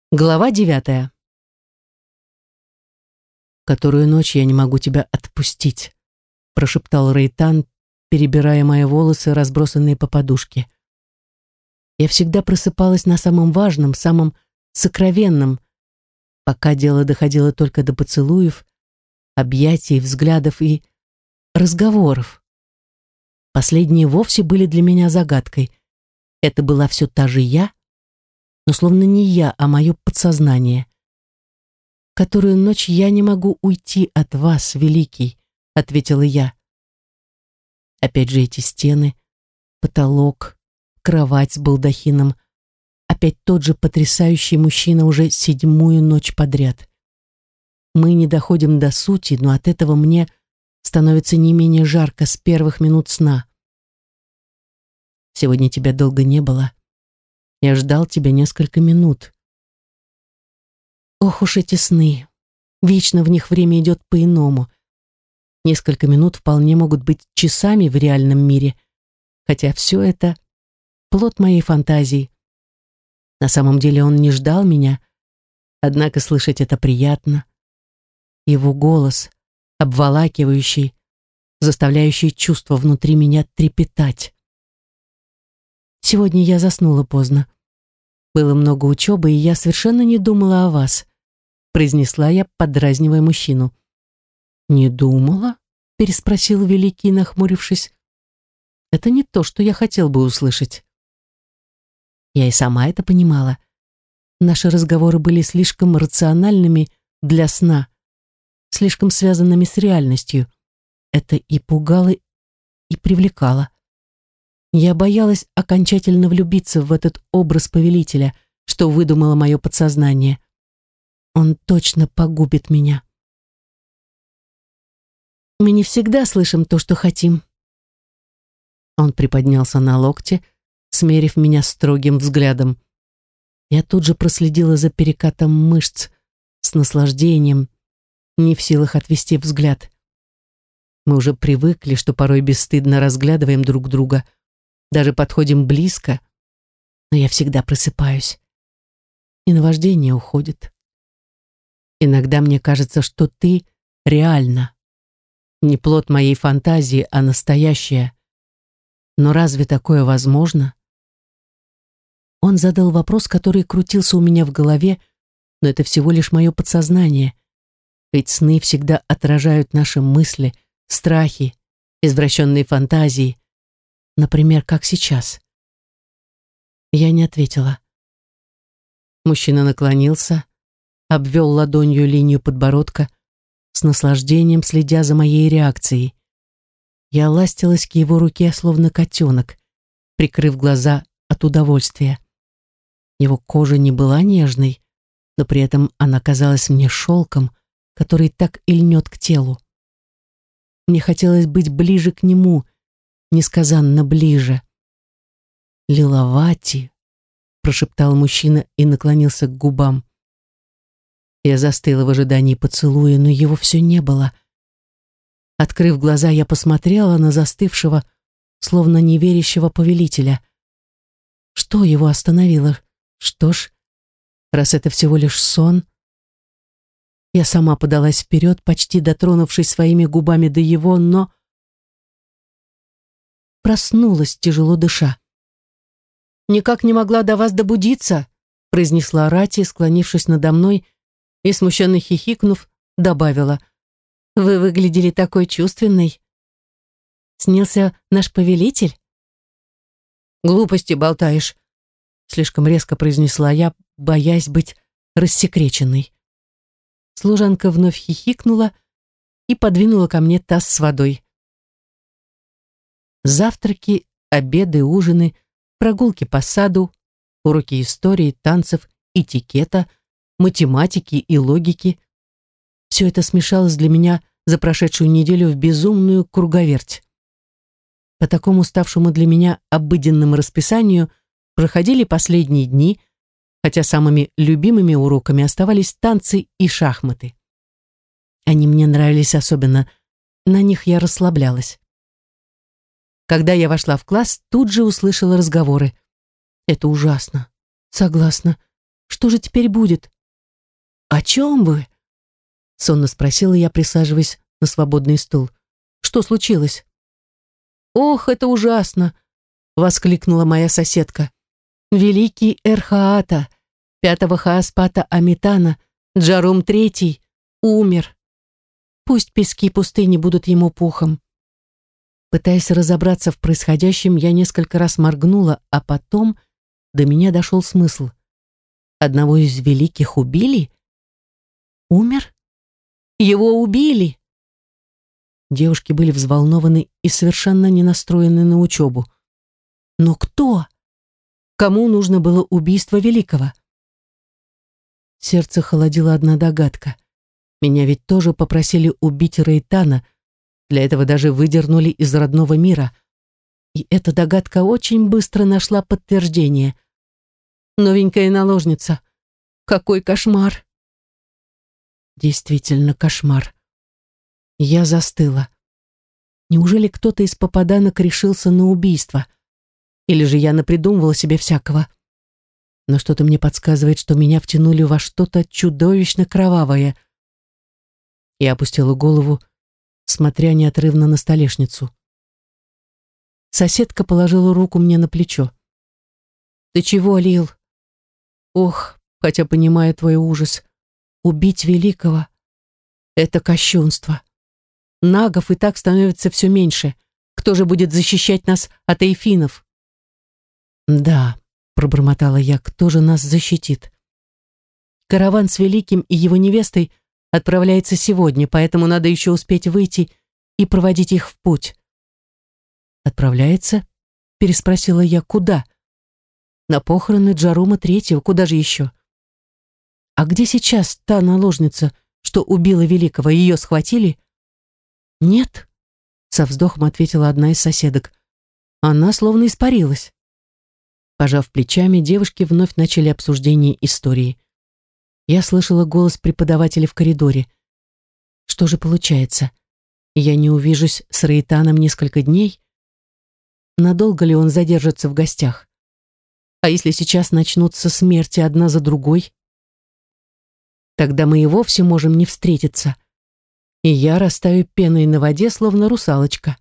Глава 9. «Которую ночь я не могу тебя отпустить», прошептал Рейтан, перебирая мои волосы, разбросанные по подушке. Я всегда просыпалась на самом важном, самом сокровенном, пока дело доходило только до поцелуев, объятий, взглядов и разговоров. Последние вовсе были для меня загадкой. Это была все та же я, но словно не я, а мое подсознание. «Которую ночь я не могу уйти от вас, великий», — ответила я. Опять же эти стены, потолок, кровать с балдахином, опять тот же потрясающий мужчина уже 7-ю ночь подряд. Мы не доходим до сути, но от этого мне становится не менее жарко с первых минут сна. Сегодня тебя долго не было. Я ждал тебя несколько минут. Ох уж эти сны. Вечно в них время идет по-иному. Несколько минут вполне могут быть часами в реальном мире, хотя все это плод моей фантазии. На самом деле он не ждал меня, однако слышать это приятно. Его голос, обволакивающий, заставляющий чувства внутри меня трепетать. Сегодня я заснула поздно. Было много учебы, и я совершенно не думала о вас, произнесла я, подразнивая мужчину. «Не думала?» — переспросил Великий, нахмурившись. «Это не то, что я хотел бы услышать». Я и сама это понимала. Наши разговоры были слишком рациональными для сна, слишком связанными с реальностью. Это и пугало, и привлекало. Я боялась окончательно влюбиться в этот образ повелителя, что выдумало мое подсознание. Он точно погубит меня. Мы не всегда слышим то, что хотим. Он приподнялся на локте, смерив меня строгим взглядом. Я тут же проследила за перекатом мышц с наслаждением, не в силах отвести взгляд. Мы уже привыкли, что порой бесстыдно разглядываем друг друга, даже подходим близко, но я всегда просыпаюсь, и наваждение уходит. Иногда мне кажется, что ты реальна, не плод моей фантазии, а настоящая. Но разве такое возможно? Он задал вопрос, который крутился у меня в голове, но это всего лишь мое подсознание, ведь сны всегда отражают наши мысли, страхи, извращенные фантазии, например, как сейчас. Я не ответила. Мужчина наклонился, обвел ладонью линию подбородка, с наслаждением следя за моей реакцией. Я ластилась к его руке, словно котенок, прикрыв глаза от удовольствия. Его кожа не была нежной, но при этом она казалась мне шелком, который так и льнет к телу. Мне хотелось быть ближе к нему, несказанно ближе. «Лиловати», — прошептал мужчина и наклонился к губам. Я застыла в ожидании поцелуя, но его все не было. Открыв глаза, я посмотрела на застывшего, словно неверящего повелителя. Что его остановило? Что ж, раз это всего лишь сон... Я сама подалась вперед, почти дотронувшись своими губами до его, но... Проснулась, тяжело дыша. «Никак не могла до вас добудиться», произнесла Рати, склонившись надо мной, и, смущенно хихикнув, добавила: «Вы выглядели такой чувственной. Снился наш повелитель?» «Глупости болтаешь», слишком резко произнесла я, боясь быть рассекреченной. Служанка вновь хихикнула и подвинула ко мне таз с водой. Завтраки, обеды, ужины, прогулки по саду, уроки истории, танцев, этикета, математики и логики. Все это смешалось для меня за прошедшую неделю в безумную круговерть. По такому ставшему для меня обыденному расписанию проходили последние дни, хотя самыми любимыми уроками оставались танцы и шахматы. Они мне нравились особенно, на них я расслаблялась. Когда я вошла в класс, тут же услышала разговоры. «Это ужасно. Согласна. Что же теперь будет? О чем вы? Сонно спросила я, присаживаясь на свободный стул. Что случилось? Ох, это ужасно! Воскликнула моя соседка. Великий Эрхаата, пятого Хааспата Амитана, Джарум III, умер. Пусть пески пустыни будут ему пухом. Пытаясь разобраться в происходящем, я несколько раз моргнула, а потом до меня дошел смысл. Одного из великих убили? Умер? Его убили? Девушки были взволнованы и совершенно не настроены на учебу. Но кто? Кому нужно было убийство великого? Сердце холодило одна догадка. Меня ведь тоже попросили убить Рейтана, для этого даже выдернули из родного мира. И эта догадка очень быстро нашла подтверждение. Новенькая наложница. Какой кошмар! Действительно кошмар. Я застыла. Неужели кто-то из попаданок решился на убийство? Или же я напридумывала себе всякого? Но что-то мне подсказывает, что меня втянули во что-то чудовищно кровавое. Я опустила голову, смотря неотрывно на столешницу. Соседка положила руку мне на плечо. «Ты чего, Лил? Ох, хотя понимаю твой ужас. Убить великого — это кощунство. Нагов и так становится все меньше. Кто же будет защищать нас от эйфинов?» «Да», — пробормотала я, — «кто же нас защитит?» «Караван с великим и его невестой отправляется сегодня, поэтому надо еще успеть выйти и проводить их в путь». «Отправляется?» — переспросила я. «Куда?» «На похороны Джарума III, куда же еще?» «А где сейчас та наложница, что убила великого? Ее схватили?» «Нет», — со вздохом ответила одна из соседок. «Она словно испарилась». Пожав плечами, девушки вновь начали обсуждение истории. Я слышала голос преподавателя в коридоре. Что же получается? Я не увижусь с Рейтаном несколько дней? Надолго ли он задержится в гостях? А если сейчас начнутся смерти одна за другой? Тогда мы и вовсе можем не встретиться. И я растаю пеной на воде, словно русалочка.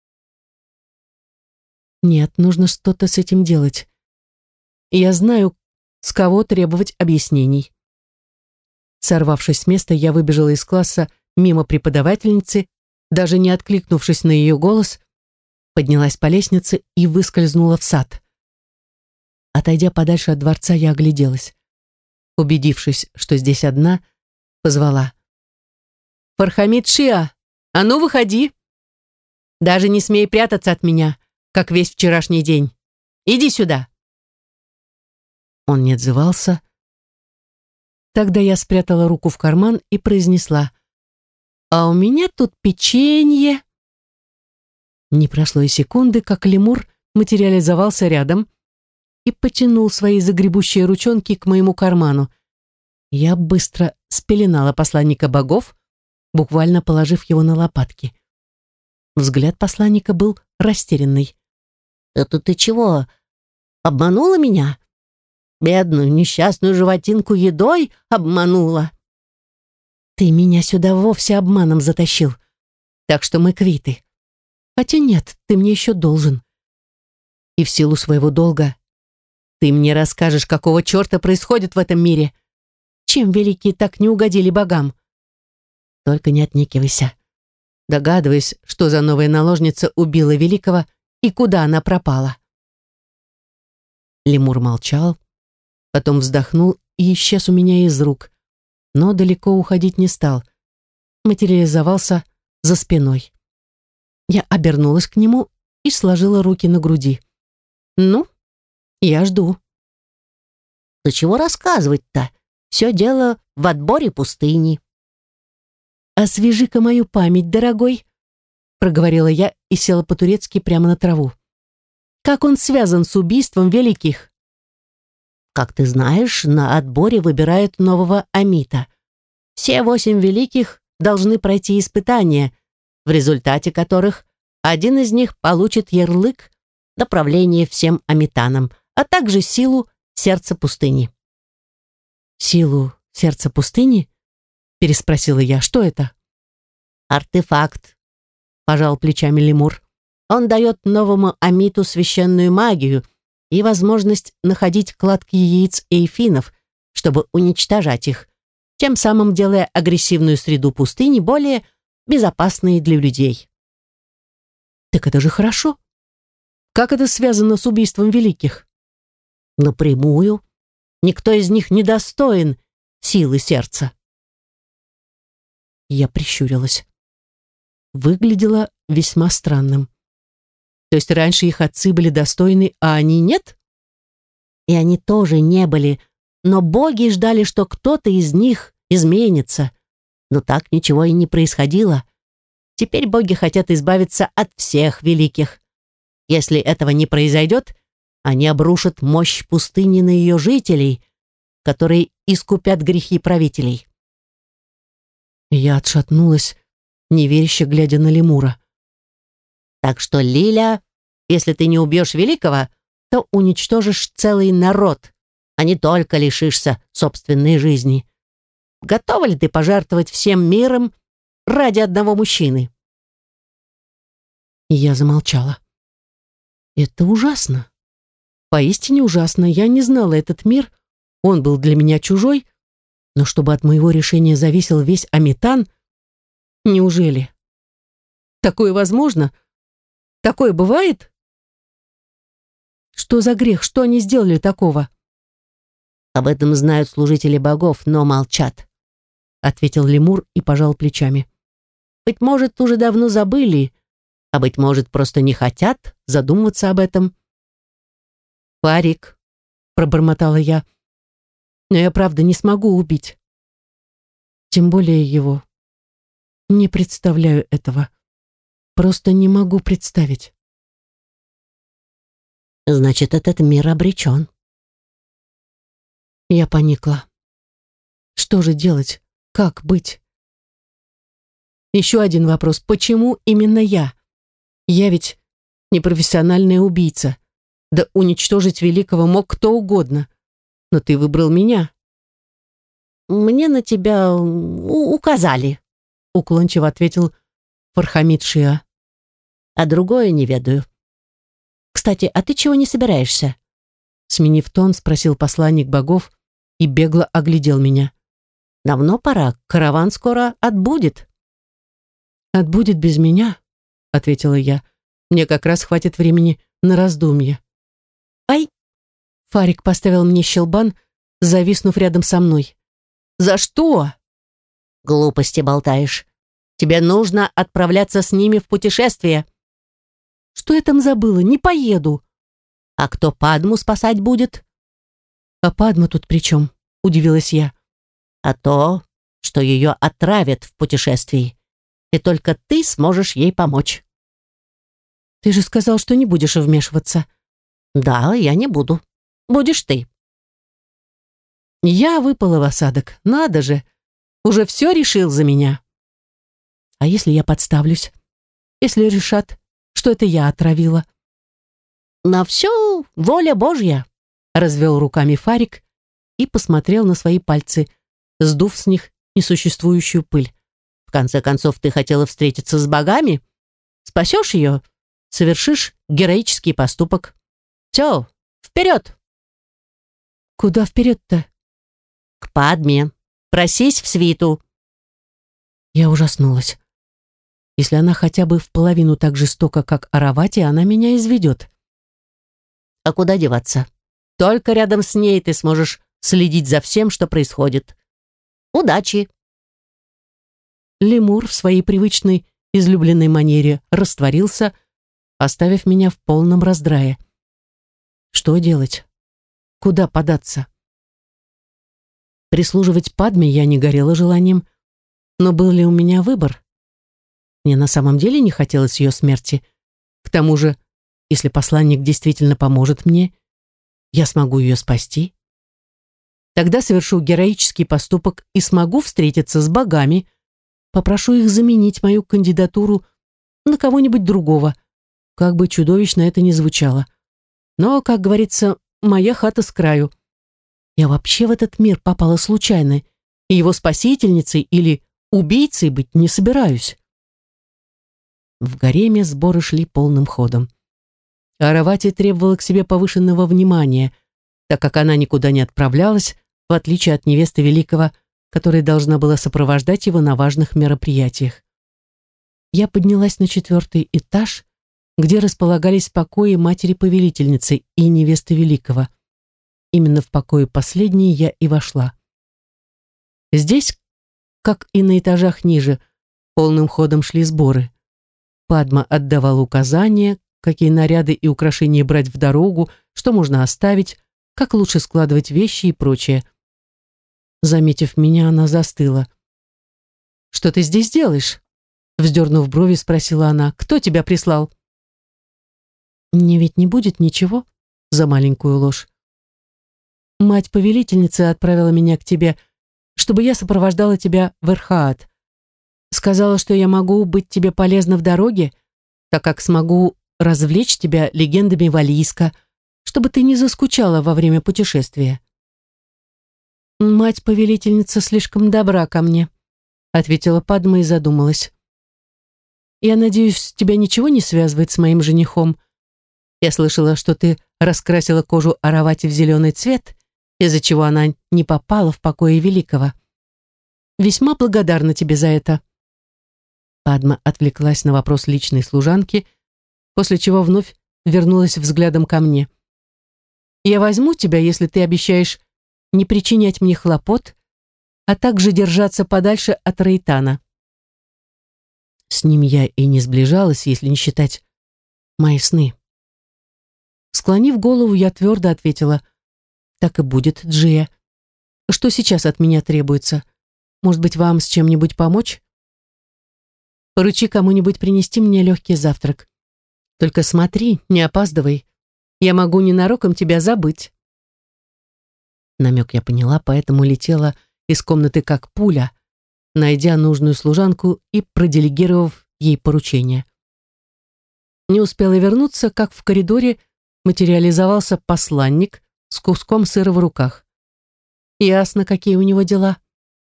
Нет, нужно что-то с этим делать. Я знаю, с кого требовать объяснений. Сорвавшись с места, я выбежала из класса мимо преподавательницы, даже не откликнувшись на ее голос, поднялась по лестнице и выскользнула в сад. Отойдя подальше от дворца, я огляделась. Убедившись, что здесь одна, позвала. «Фархамид Шиа, а ну выходи! Даже не смей прятаться от меня, как весь вчерашний день. Иди сюда!» Он не отзывался. Тогда я спрятала руку в карман и произнесла: «А у меня тут печенье». Не прошло и секунды, как лемур материализовался рядом и потянул свои загребущие ручонки к моему карману. Я быстро спеленала посланника богов, буквально положив его на лопатки. Взгляд посланника был растерянный. «Это ты чего, обманула меня? Бедную несчастную животинку едой обманула?» «Ты меня сюда вовсе обманом затащил, так что мы квиты. Хотя нет, ты мне еще должен. И в силу своего долга ты мне расскажешь, какого черта происходит в этом мире. Чем великие так не угодили богам? Только не отнекивайся. Догадываюсь, что за новая наложница убила великого и куда она пропала». Лемур молчал, потом вздохнул и исчез у меня из рук, но далеко уходить не стал. Материализовался за спиной. Я обернулась к нему и сложила руки на груди. «Ну, я жду». «Да чего рассказывать-то? Все дело в отборе пустыни». «Освежи-ка мою память, дорогой», — проговорила я и села по-турецки прямо на траву. «Как он связан с убийством великих?» «Как ты знаешь, на отборе выбирают нового Амита. Все 8 великих должны пройти испытания, в результате которых один из них получит ярлык на правление всем Амитанам, а также силу сердца пустыни. Силу сердца пустыни? Переспросила я. Что это? Артефакт, пожал плечами лемур. Он дает новому амиту священную магию и возможность находить кладки яиц эйфинов, чтобы уничтожать их, тем самым делая агрессивную среду пустыни более безопасной для людей. Так это же хорошо. Как это связано с убийством великих? Напрямую. Никто из них не достоин силы сердца. Я прищурилась. Выглядело весьма странным. То есть раньше их отцы были достойны, а они нет? И они тоже не были, но боги ждали, что кто-то из них изменится. Но так ничего и не происходило. Теперь боги хотят избавиться от всех великих. Если этого не произойдет, они обрушат мощь пустыни на ее жителей, которые искупят грехи правителей. Я отшатнулась, неверяще глядя на лемура. Так что, Лиля, если ты не убьешь великого, то уничтожишь целый народ, а не только лишишься собственной жизни. Готова ли ты пожертвовать всем миром ради одного мужчины? Я замолчала. Это ужасно. Поистине ужасно. Я не знала этот мир, он был для меня чужой, но чтобы от моего решения зависел весь Аметан, неужели? Такое возможно? Такое бывает? Что за грех? Что они сделали такого? Об этом знают служители богов, но молчат, ответил лемур и пожал плечами. Быть может, уже давно забыли, а быть может, просто не хотят задумываться об этом. «Фарик», — пробормотала я, — «но я правда не смогу убить. Тем более его. Не представляю этого. Просто не могу представить». «Значит, этот мир обречен». Я поникла. Что же делать? Как быть? Еще один вопрос. Почему именно я? Я ведь непрофессиональная убийца. Да уничтожить великого мог кто угодно. Но ты выбрал меня. «Мне на тебя указали», — уклончиво ответил Фархамид Шиа. «А другое не ведаю. Кстати, а ты чего не собираешься?» Сменив тон, спросил посланник богов и бегло оглядел меня. «Давно пора, караван скоро отбудет». «Отбудет без меня?» — ответила я. «Мне как раз хватит времени на раздумье». «Ай!» Фарик поставил мне щелбан, зависнув рядом со мной. «За что?» «Глупости болтаешь. Тебе нужно отправляться с ними в путешествие». «Что я там забыла? Не поеду». «А кто Падму спасать будет?» «А Падма тут при чем?» — удивилась я. «А то, что ее отравят в путешествии, и только ты сможешь ей помочь». «Ты же сказал, что не будешь вмешиваться». «Да, я не буду. Будешь ты». Я выпала в осадок. Надо же, уже все решил за меня. А если я подставлюсь? Если решат, что это я отравила? «На все воля Божья», — развел руками Фарик и посмотрел на свои пальцы, сдув с них несуществующую пыль. «В конце концов, ты хотела встретиться с богами? Спасешь ее, совершишь героический поступок. Все, вперед!» «Куда вперед-то?» «К Падме. Просись в свиту». Я ужаснулась. Если она хотя бы в половину так жестока, как Аравати, она меня изведет. «А куда деваться? Только рядом с ней ты сможешь следить за всем, что происходит. Удачи!» Лемур в своей привычной, излюбленной манере растворился, оставив меня в полном раздрае. Что делать? Куда податься? Прислуживать Падме я не горела желанием, но был ли у меня выбор? Мне на самом деле не хотелось ее смерти. К тому же, если посланник действительно поможет мне, я смогу ее спасти. Тогда совершу героический поступок и смогу встретиться с богами, попрошу их заменить мою кандидатуру на кого-нибудь другого, как бы чудовищно это ни звучало. Но, как говорится, моя хата с краю. Я вообще в этот мир попала случайно, и его спасительницей или убийцей быть не собираюсь. В гареме сборы шли полным ходом. Аравати требовала к себе повышенного внимания, так как она никуда не отправлялась, в отличие от невесты Великого, которая должна была сопровождать его на важных мероприятиях. Я поднялась на 4-й этаж, где располагались покои матери-повелительницы и невесты Великого. Именно в покое последней я и вошла. Здесь, как и на этажах ниже, полным ходом шли сборы. Падма отдавала указания, какие наряды и украшения брать в дорогу, что можно оставить, как лучше складывать вещи и прочее. Заметив меня, она застыла. «Что ты здесь делаешь?» Вздернув брови, спросила она. «Кто тебя прислал?» «Мне ведь не будет ничего за маленькую ложь. Мать-повелительница отправила меня к тебе, чтобы я сопровождала тебя в Эрхаат. Сказала, что я могу быть тебе полезна в дороге, так как смогу развлечь тебя легендами Валийска, чтобы ты не заскучала во время путешествия». «Мать-повелительница слишком добра ко мне», ответила Падма и задумалась. «Я надеюсь, тебя ничего не связывает с моим женихом? Я слышала, что ты раскрасила кожу Аравати в зеленый цвет, из-за чего она не попала в покои Великого. Весьма благодарна тебе за это». Падма отвлеклась на вопрос личной служанки, после чего вновь вернулась взглядом ко мне. «Я возьму тебя, если ты обещаешь не причинять мне хлопот, а также держаться подальше от Рейтана». С ним я и не сближалась, если не считать мои сны. Склонив голову, я твердо ответила: «Так и будет, Джия. Что сейчас от меня требуется? Может быть, вам с чем-нибудь помочь? Поручи кому-нибудь принести мне легкий завтрак. Только смотри, не опаздывай. Я могу ненароком тебя забыть». Намек я поняла, поэтому летела из комнаты как пуля, найдя нужную служанку и проделегировав ей поручение. Не успела вернуться, как в коридоре материализовался посланник с куском сыра в руках. Ясно, какие у него дела.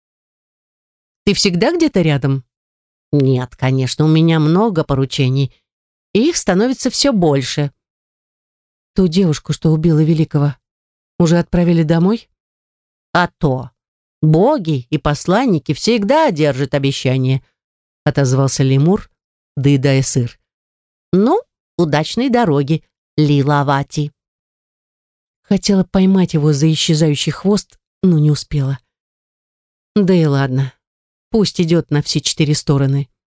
«Ты всегда где-то рядом?» «Нет, конечно, у меня много поручений, и их становится все больше». «Ту девушку, что убила Великого, уже отправили домой?» «А то! Боги и посланники всегда держат обещания», отозвался лемур, доедая сыр. «Ну, удачной дороги, Лилавати». Хотела поймать его за исчезающий хвост, но не успела. Да и ладно, пусть идет на все 4 стороны.